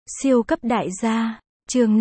Siêu cấp đại gia, chương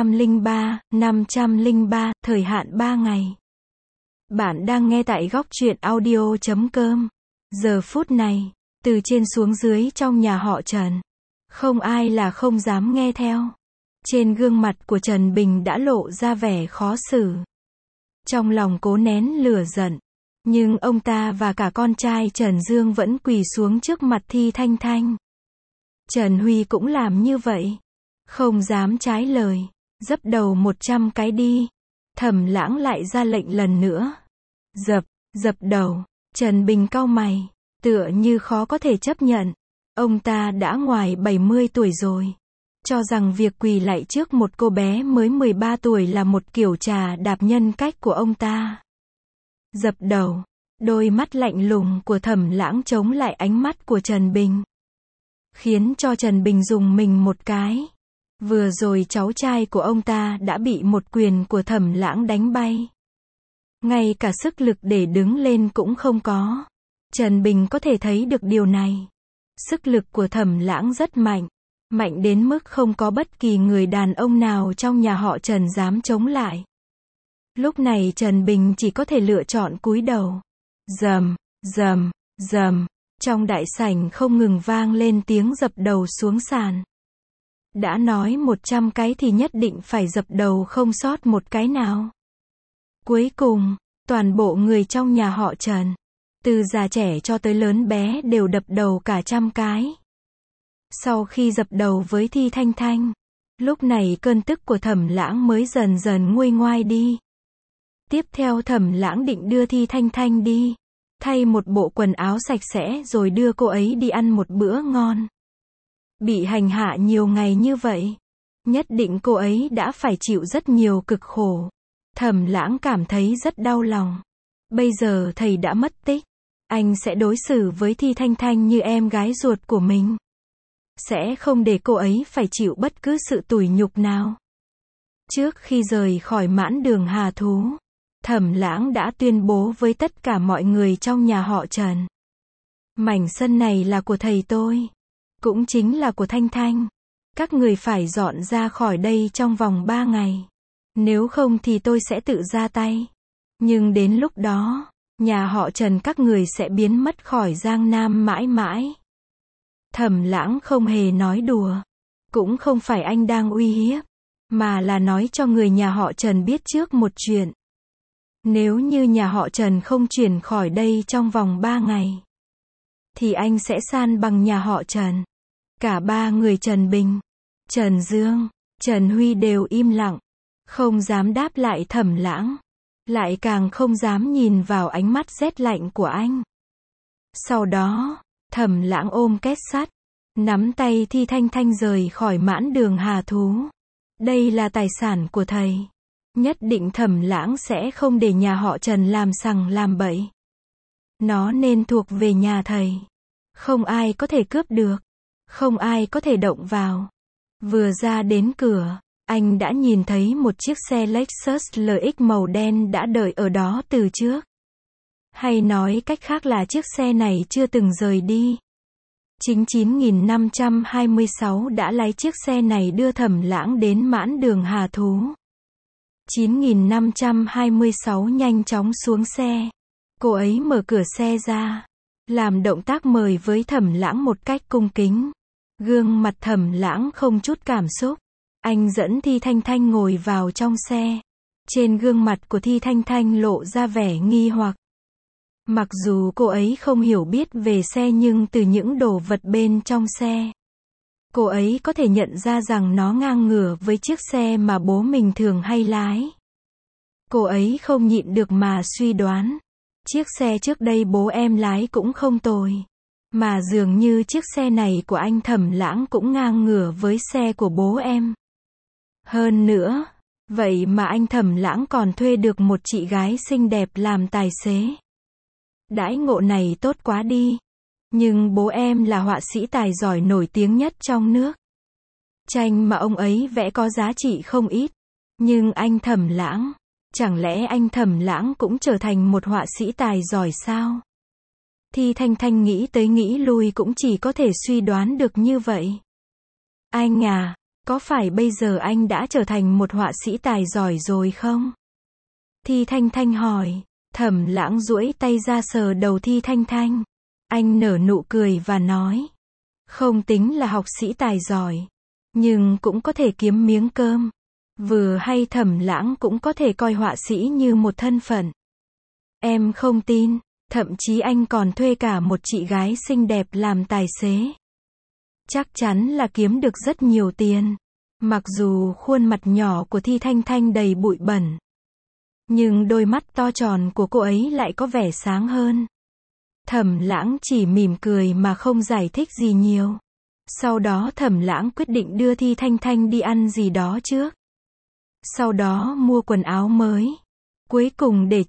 503, thời hạn 3 ngày. Bạn đang nghe tại góc truyện audio.com. Giờ phút này, từ trên xuống dưới trong nhà họ Trần, không ai là không dám nghe theo. Trên gương mặt của Trần Bình đã lộ ra vẻ khó xử. Trong lòng cố nén lửa giận, nhưng ông ta và cả con trai Trần Dương vẫn quỳ xuống trước mặt Thi Thanh Thanh. Trần Huy cũng làm như vậy, không dám trái lời, dấp đầu 100 cái đi. Thẩm Lãng lại ra lệnh lần nữa. Dập đầu. Trần Bình cau mày, tựa như khó có thể chấp nhận. Ông ta đã ngoài 70 tuổi rồi, cho rằng việc quỳ lạy trước một cô bé mới 13 tuổi là một kiểu trà đạp nhân cách của ông ta. Dập đầu. Đôi mắt lạnh lùng của Thẩm Lãng chống lại ánh mắt của Trần Bình, khiến cho Trần Bình rùng mình một cái. Vừa rồi cháu trai của ông ta đã bị một quyền của Thẩm Lãng đánh bay, ngay cả sức lực để đứng lên cũng không có. Trần Bình có thể thấy được điều này. Sức lực của Thẩm Lãng rất mạnh, mạnh đến mức không có bất kỳ người đàn ông nào trong nhà họ Trần dám chống lại. Lúc này Trần Bình chỉ có thể lựa chọn cúi đầu. Rầm. Trong đại sảnh không ngừng vang lên tiếng dập đầu xuống sàn. Đã nói 100 cái thì nhất định phải dập đầu không sót một cái nào. Cuối cùng, toàn bộ người trong nhà họ Trần, từ già trẻ cho tới lớn bé đều đập đầu cả 100 cái. Sau khi dập đầu với Thi Thanh Thanh, lúc này cơn tức của Thẩm Lãng mới dần dần nguôi ngoai đi. Tiếp theo Thẩm Lãng định đưa Thi Thanh Thanh đi, thay một bộ quần áo sạch sẽ rồi đưa cô ấy đi ăn một bữa ngon. Bị hành hạ nhiều ngày như vậy, nhất định cô ấy đã phải chịu rất nhiều cực khổ. Thẩm Lãng cảm thấy rất đau lòng. Bây giờ thầy đã mất tích, anh sẽ đối xử với Thi Thanh Thanh như em gái ruột của mình, sẽ không để cô ấy phải chịu bất cứ sự tủi nhục nào. Trước khi rời khỏi Mãn Đường Hà Thú, Thẩm Lãng đã tuyên bố với tất cả mọi người trong nhà họ Trần. Mảnh sân này là của thầy tôi, cũng chính là của Thanh Thanh. Các người phải dọn ra khỏi đây trong vòng 3 ngày. Nếu không thì tôi sẽ tự ra tay. Nhưng đến lúc đó, nhà họ Trần các người sẽ biến mất khỏi Giang Nam mãi mãi. Thẩm Lãng không hề nói đùa. Cũng không phải anh đang uy hiếp, mà là nói cho người nhà họ Trần biết trước một chuyện. Nếu như nhà họ Trần không chuyển khỏi đây trong vòng 3 ngày, thì anh sẽ san bằng nhà họ Trần. Cả ba người Trần Bình, Trần Dương, Trần Huy đều im lặng, không dám đáp lại Thẩm Lãng, lại càng không dám nhìn vào ánh mắt rét lạnh của anh. Sau đó, Thẩm Lãng ôm két sắt, nắm tay Thi Thanh Thanh rời khỏi Mãn Đường Hà Thú. Đây là tài sản của thầy. Nhất định Thẩm Lãng sẽ không để nhà họ Trần làm sằng làm bậy. Nó nên thuộc về nhà thầy. Không ai có thể cướp được, không ai có thể động vào. Vừa ra đến cửa, anh đã nhìn thấy một chiếc xe Lexus LX màu đen đã đợi ở đó từ trước. Hay nói cách khác là chiếc xe này chưa từng rời đi. Chính 9526 đã lái chiếc xe này đưa Thẩm Lãng đến Mãn Đường Hà Thú. 9526 nhanh chóng xuống xe. Cô ấy mở cửa xe ra, làm động tác mời với Thẩm Lãng một cách cung kính. Gương mặt Thẩm Lãng không chút cảm xúc. Anh dẫn Thi Thanh Thanh ngồi vào trong xe. Trên gương mặt của Thi Thanh Thanh lộ ra vẻ nghi hoặc. Mặc dù cô ấy không hiểu biết về xe nhưng từ những đồ vật bên trong xe, cô ấy có thể nhận ra rằng nó ngang ngửa với chiếc xe mà bố mình thường hay lái. Cô ấy không nhịn được mà suy đoán, chiếc xe trước đây bố em lái cũng không tồi, mà dường như chiếc xe này của anh Thẩm Lãng cũng ngang ngửa với xe của bố em. Hơn nữa, vậy mà anh Thẩm Lãng còn thuê được một chị gái xinh đẹp làm tài xế. Đãi ngộ này tốt quá đi. Nhưng bố em là họa sĩ tài giỏi nổi tiếng nhất trong nước. Tranh mà ông ấy vẽ có giá trị không ít. Nhưng anh Thẩm Lãng, chẳng lẽ anh Thẩm Lãng cũng trở thành một họa sĩ tài giỏi sao? Thi Thanh Thanh nghĩ tới nghĩ lui cũng chỉ có thể suy đoán được như vậy. Anh à, có phải bây giờ anh đã trở thành một họa sĩ tài giỏi rồi không? Thi Thanh Thanh hỏi. Thẩm Lãng duỗi tay ra sờ đầu Thi Thanh Thanh. Anh nở nụ cười và nói. Không tính là học sĩ tài giỏi, nhưng cũng có thể kiếm miếng cơm. Vừa hay Thẩm Lãng cũng có thể coi họa sĩ như một thân phận. Em không tin, thậm chí anh còn thuê cả một chị gái xinh đẹp làm tài xế. Chắc chắn là kiếm được rất nhiều tiền. Mặc dù khuôn mặt nhỏ của Thi Thanh Thanh đầy bụi bẩn, nhưng đôi mắt to tròn của cô ấy lại có vẻ sáng hơn. Thẩm Lãng chỉ mỉm cười mà không giải thích gì nhiều. Sau đó Thẩm Lãng quyết định đưa Thi Thanh Thanh đi ăn gì đó trước. Sau đó mua quần áo mới. Cuối cùng để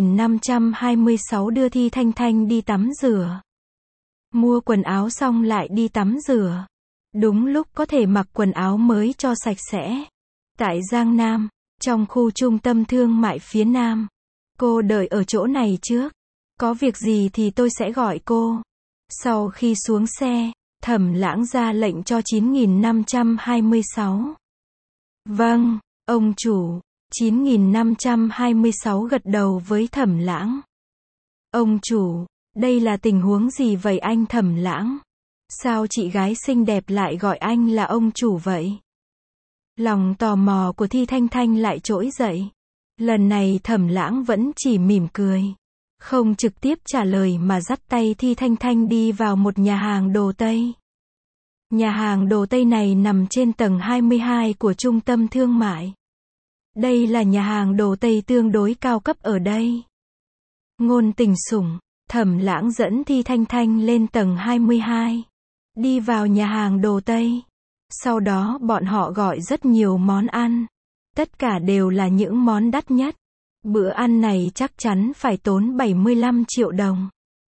9.526 đưa Thi Thanh Thanh đi tắm rửa. Mua quần áo xong lại đi tắm rửa. Đúng lúc có thể mặc quần áo mới cho sạch sẽ. Tại Giang Nam, trong khu trung tâm thương mại phía Nam. Cô đợi ở chỗ này trước. Có việc gì thì tôi sẽ gọi cô. Sau khi xuống xe, Thẩm Lãng ra lệnh cho 9.526. Vâng, ông chủ. 9.526 gật đầu với Thẩm Lãng. Ông chủ, đây là tình huống gì vậy anh Thẩm Lãng? Sao chị gái xinh đẹp lại gọi anh là ông chủ vậy? Lòng tò mò của Thi Thanh Thanh lại trỗi dậy. Lần này Thẩm Lãng vẫn chỉ mỉm cười, không trực tiếp trả lời mà dắt tay Thi Thanh Thanh đi vào một nhà hàng đồ Tây. Nhà hàng đồ Tây này nằm trên tầng 22 của trung tâm thương mại. Đây là nhà hàng đồ Tây tương đối cao cấp ở đây. Ngôn Tình Sủng, Thẩm Lãng dẫn Thi Thanh Thanh lên tầng 22. Đi vào nhà hàng đồ Tây. Sau đó bọn họ gọi rất nhiều món ăn. Tất cả đều là những món đắt nhất. Bữa ăn này chắc chắn phải tốn 75 triệu đồng.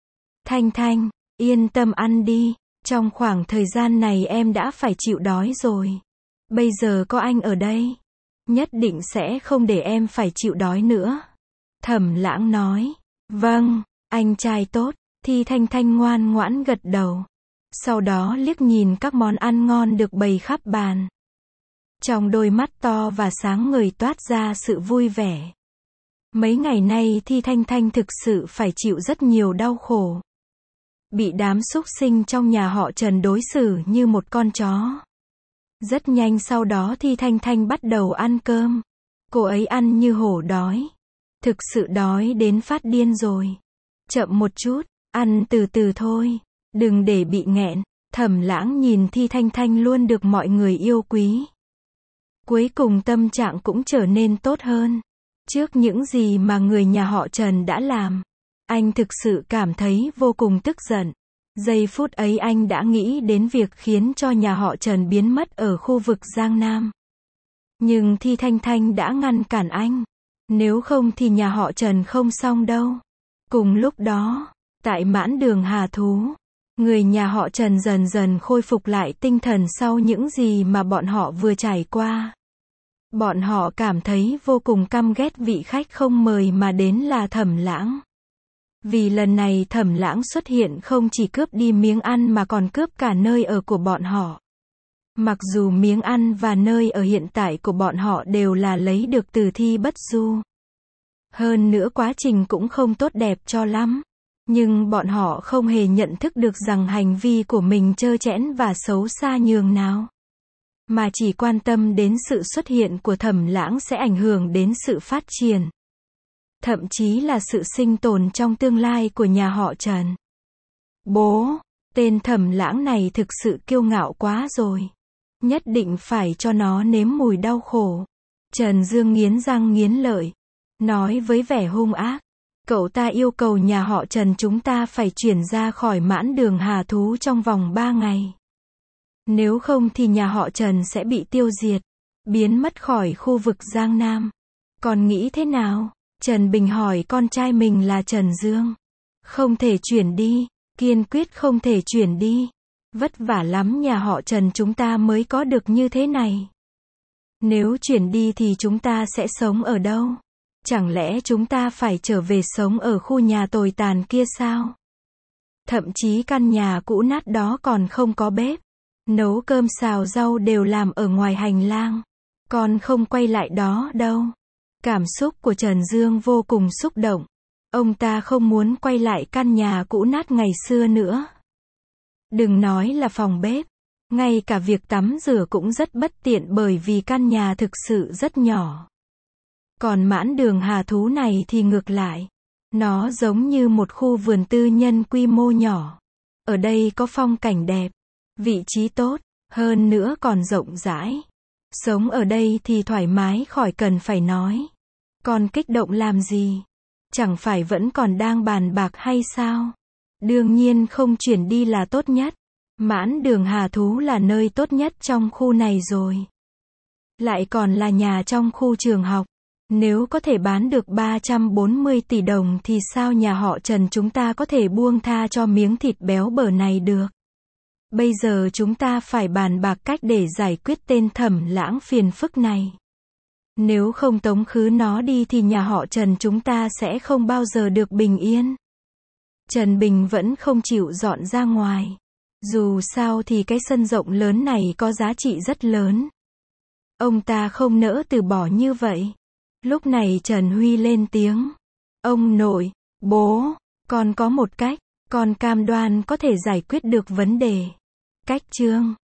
Thanh Thanh, yên tâm ăn đi. Trong khoảng thời gian này em đã phải chịu đói rồi. Bây giờ có anh ở đây, nhất định sẽ không để em phải chịu đói nữa. Thẩm Lãng nói. Vâng, anh trai tốt. Thi Thanh Thanh ngoan ngoãn gật đầu. Sau đó liếc nhìn các món ăn ngon được bày khắp bàn. Trong đôi mắt to và sáng ngời toát ra sự vui vẻ. Mấy ngày nay Thi Thanh Thanh thực sự phải chịu rất nhiều đau khổ. Bị đám súc sinh trong nhà họ Trần đối xử như một con chó. Rất nhanh sau đó Thi Thanh Thanh bắt đầu ăn cơm. Cô ấy ăn như hổ đói. Thực sự đói đến phát điên rồi. Chậm một chút, ăn từ từ thôi. Đừng để bị nghẹn. Thẩm Lãng nhìn Thi Thanh Thanh luôn được mọi người yêu quý. Cuối cùng tâm trạng cũng trở nên tốt hơn. Trước những gì mà người nhà họ Trần đã làm, anh thực sự cảm thấy vô cùng tức giận. Giây phút ấy anh đã nghĩ đến việc khiến cho nhà họ Trần biến mất ở khu vực Giang Nam. Nhưng Thi Thanh Thanh đã ngăn cản anh. Nếu không thì nhà họ Trần không xong đâu. Cùng lúc đó, tại mãn đường Hà Thú, người nhà họ Trần dần dần khôi phục lại tinh thần sau những gì mà bọn họ vừa trải qua. Bọn họ cảm thấy vô cùng căm ghét vị khách không mời mà đến là Thẩm Lãng. Vì lần này Thẩm Lãng xuất hiện không chỉ cướp đi miếng ăn mà còn cướp cả nơi ở của bọn họ. Mặc dù miếng ăn và nơi ở hiện tại của bọn họ đều là lấy được từ Thi Bất Du. Hơn nữa quá trình cũng không tốt đẹp cho lắm. Nhưng bọn họ không hề nhận thức được rằng hành vi của mình trơ trẽn và xấu xa nhường nào. Mà chỉ quan tâm đến sự xuất hiện của Thẩm Lãng sẽ ảnh hưởng đến sự phát triển. Thậm chí là sự sinh tồn trong tương lai của nhà họ Trần. Bố, tên Thẩm Lãng này thực sự kiêu ngạo quá rồi. Nhất định phải cho nó nếm mùi đau khổ. Trần Dương nghiến răng nghiến lợi, nói với vẻ hung ác. Cậu ta yêu cầu nhà họ Trần chúng ta phải chuyển ra khỏi mãn đường Hà Thú trong vòng 3 ngày. Nếu không thì nhà họ Trần sẽ bị tiêu diệt, biến mất khỏi khu vực Giang Nam. Còn nghĩ thế nào? Trần Bình hỏi con trai mình là Trần Dương. Không thể chuyển đi, kiên quyết không thể chuyển đi. Vất vả lắm nhà họ Trần chúng ta mới có được như thế này. Nếu chuyển đi thì chúng ta sẽ sống ở đâu? Chẳng lẽ chúng ta phải trở về sống ở khu nhà tồi tàn kia sao? Thậm chí căn nhà cũ nát đó còn không có bếp. Nấu cơm xào rau đều làm ở ngoài hành lang. Con không quay lại đó đâu. Cảm xúc của Trần Dương vô cùng xúc động. Ông ta không muốn quay lại căn nhà cũ nát ngày xưa nữa. Đừng nói là phòng bếp. Ngay cả việc tắm rửa cũng rất bất tiện bởi vì căn nhà thực sự rất nhỏ. Còn mãn đường Hà Thú này thì ngược lại. Nó giống như một khu vườn tư nhân quy mô nhỏ. Ở đây có phong cảnh đẹp, vị trí tốt, hơn nữa còn rộng rãi. Sống ở đây thì thoải mái khỏi cần phải nói. Còn kích động làm gì? Chẳng phải vẫn còn đang bàn bạc hay sao? Đương nhiên không chuyển đi là tốt nhất. Mãn đường Hà Thú là nơi tốt nhất trong khu này rồi. Lại còn là nhà trong khu trường học. Nếu có thể bán được 340 tỷ đồng thì sao nhà họ Trần chúng ta có thể buông tha cho miếng thịt béo bở này được? Bây giờ chúng ta phải bàn bạc cách để giải quyết tên Thẩm Lãng phiền phức này. Nếu không tống khứ nó đi thì nhà họ Trần chúng ta sẽ không bao giờ được bình yên. Trần Bình vẫn không chịu dọn ra ngoài. Dù sao thì cái sân rộng lớn này có giá trị rất lớn. Ông ta không nỡ từ bỏ như vậy. Lúc này Trần Huy lên tiếng. Ông nội, bố, con có một cách, con cam đoan có thể giải quyết được vấn đề. Cách Trương